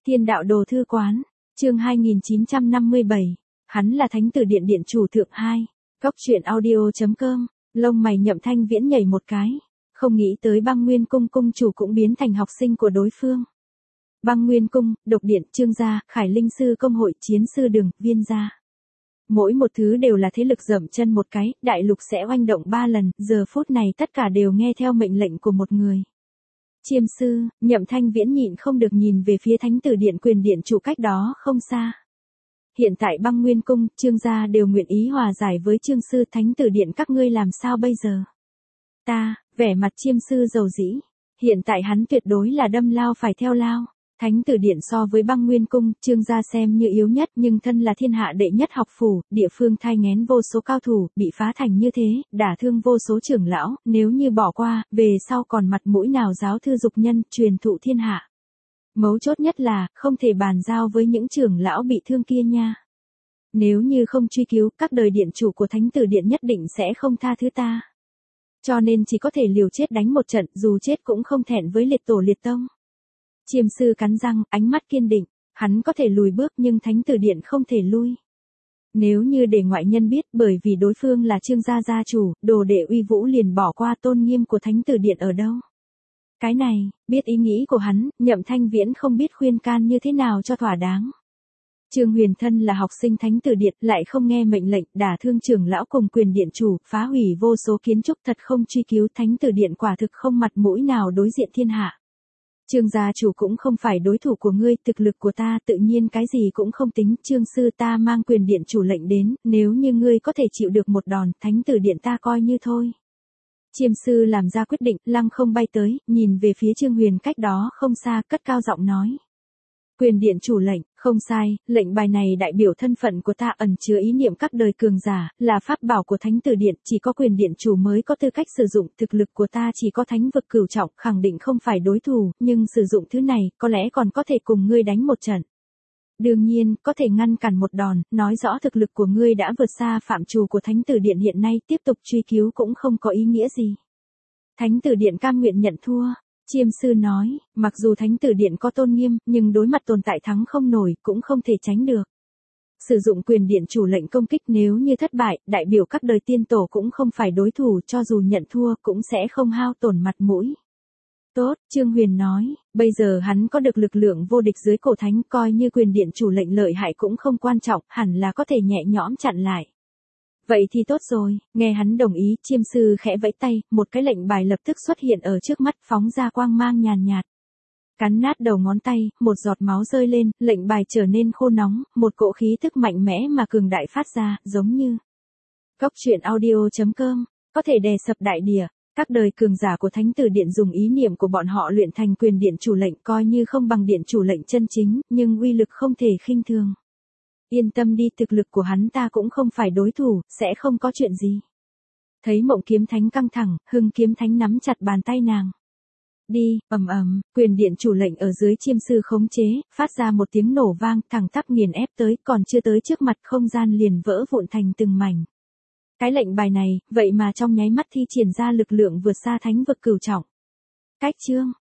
Thiên đạo đồ thư quán, chương 2957, hắn là thánh tử điện điện chủ thượng 2, Cốc truyện audio.com, lông mày Nhậm Thanh Viễn nhảy một cái, không nghĩ tới Băng Nguyên cung cung chủ cũng biến thành học sinh của đối phương. Băng Nguyên cung, độc điện, Trương gia, Khải Linh sư công hội, chiến sư đường, viên gia. Mỗi một thứ đều là thế lực dậm chân một cái, đại lục sẽ oanh động 3 lần, giờ phút này tất cả đều nghe theo mệnh lệnh của một người. Chiêm sư, Nhậm Thanh Viễn nhịn không được nhìn về phía thánh tử điện quyền điện chủ cách đó không xa. Hiện tại Băng Nguyên cung, Trương gia đều nguyện ý hòa giải với Trương sư, thánh tử điện các ngươi làm sao bây giờ? Vẻ mặt chiêm sư dầu dĩ, hiện tại hắn tuyệt đối là đâm lao phải theo lao. Thánh tử điện so với Băng Nguyên cung, Trương gia xem như yếu nhất, nhưng thân là thiên hạ đệ nhất học phủ, địa phương thai nghén vô số cao thủ, bị phá thành như thế, đả thương vô số trưởng lão, nếu như bỏ qua, về sau còn mặt mũi nào giáo thư dục nhân, truyền thụ thiên hạ. Mấu chốt nhất là, không thể bàn giao với những trưởng lão bị thương kia nha. Nếu như không truy cứu, các đời điện chủ của thánh tử điện nhất định sẽ không tha thứ ta. Cho nên chỉ có thể liều chết đánh một trận, dù chết cũng không thẹn với liệt tổ liệt tông. Chiêm sư cắn răng, ánh mắt kiên định, hắn có thể lùi bước nhưng thánh tử điện không thể lui. Nếu như để ngoại nhân biết bởi vì đối phương là Trương gia gia chủ, đồ đệ uy vũ liền bỏ qua tôn nghiêm của thánh tử điện ở đâu. Cái này, biết ý nghĩ của hắn, Nhậm Thanh Viễn không biết khuyên can như thế nào cho thỏa đáng. Trương Huyền Thân là học sinh thánh tử điện, lại không nghe mệnh lệnh, đả thương trưởng lão cùng quyền điện chủ, phá hủy vô số kiến trúc, thật không truy cứu, thánh tử điện quả thực không mặt mũi nào đối diện thiên hạ. Trương gia chủ cũng không phải đối thủ của ngươi, thực lực của ta tự nhiên cái gì cũng không tính, Trương sư ta mang quyền điện chủ lệnh đến, nếu như ngươi có thể chịu được một đòn, thánh tử điện ta coi như thôi. Chiêm sư làm ra quyết định, lăng không bay tới, nhìn về phía Trương Huyền cách đó không xa, cất cao giọng nói. Quyền điện chủ lệnh, không sai, lệnh bài này đại biểu thân phận của ta, ẩn chứa ý niệm các đời cường giả, là pháp bảo của thánh tử điện, chỉ có quyền điện chủ mới có tư cách sử dụng, thực lực của ta chỉ có thánh vực cửu trọng, khẳng định không phải đối thủ, nhưng sử dụng thứ này, có lẽ còn có thể cùng ngươi đánh một trận. Đương nhiên, có thể ngăn cản một đòn, nói rõ thực lực của ngươi đã vượt xa phạm trù của thánh tử điện hiện nay, tiếp tục truy cứu cũng không có ý nghĩa gì. Thánh tử điện cam nguyện nhận thua. Chiêm sư nói, mặc dù thánh tử điện có tôn nghiêm, nhưng đối mặt tồn tại thắng không nổi, cũng không thể tránh được. Sử dụng quyền điện chủ lệnh công kích nếu như thất bại, đại biểu các đời tiên tổ cũng không phải đối thủ, cho dù nhận thua cũng sẽ không hao tổn mặt mũi. Tốt, Trương Huyền nói, bây giờ hắn có được lực lượng vô địch dưới cổ thánh, coi như quyền điện chủ lệnh lợi hại cũng không quan trọng, hẳn là có thể nhẹ nhõm chặn lại. Vậy thì tốt rồi, nghe hắn đồng ý, chiêm sư khẽ vẫy tay, một cái lệnh bài lập tức xuất hiện ở trước mắt, phóng ra quang mang nhàn nhạt. Cắn nát đầu ngón tay, một giọt máu rơi lên, lệnh bài trở nên khô nóng, một cỗ khí tức mạnh mẽ mà cường đại phát ra, giống như Cốc truyện audio.com, có thể đè sập đại địa. Các đời cường giả của thánh tử điện dùng ý niệm của bọn họ luyện thành quyền điện chủ lệnh, coi như không bằng điện chủ lệnh chân chính, nhưng uy lực không thể khinh thường. Yên tâm đi, thực lực của hắn ta cũng không phải đối thủ, sẽ không có chuyện gì. Thấy Mộng Kiếm Thánh căng thẳng, Hưng Kiếm Thánh nắm chặt bàn tay nàng. Đi, quyền điện chủ lệnh ở dưới chiêm sư khống chế, phát ra một tiếng nổ vang, thẳng tắp nghiền ép tới, còn chưa tới trước mặt không gian liền vỡ vụn thành từng mảnh. Cái lệnh bài này, vậy mà trong nháy mắt thi triển ra lực lượng vượt xa thánh vực cửu trọng. Cách chương,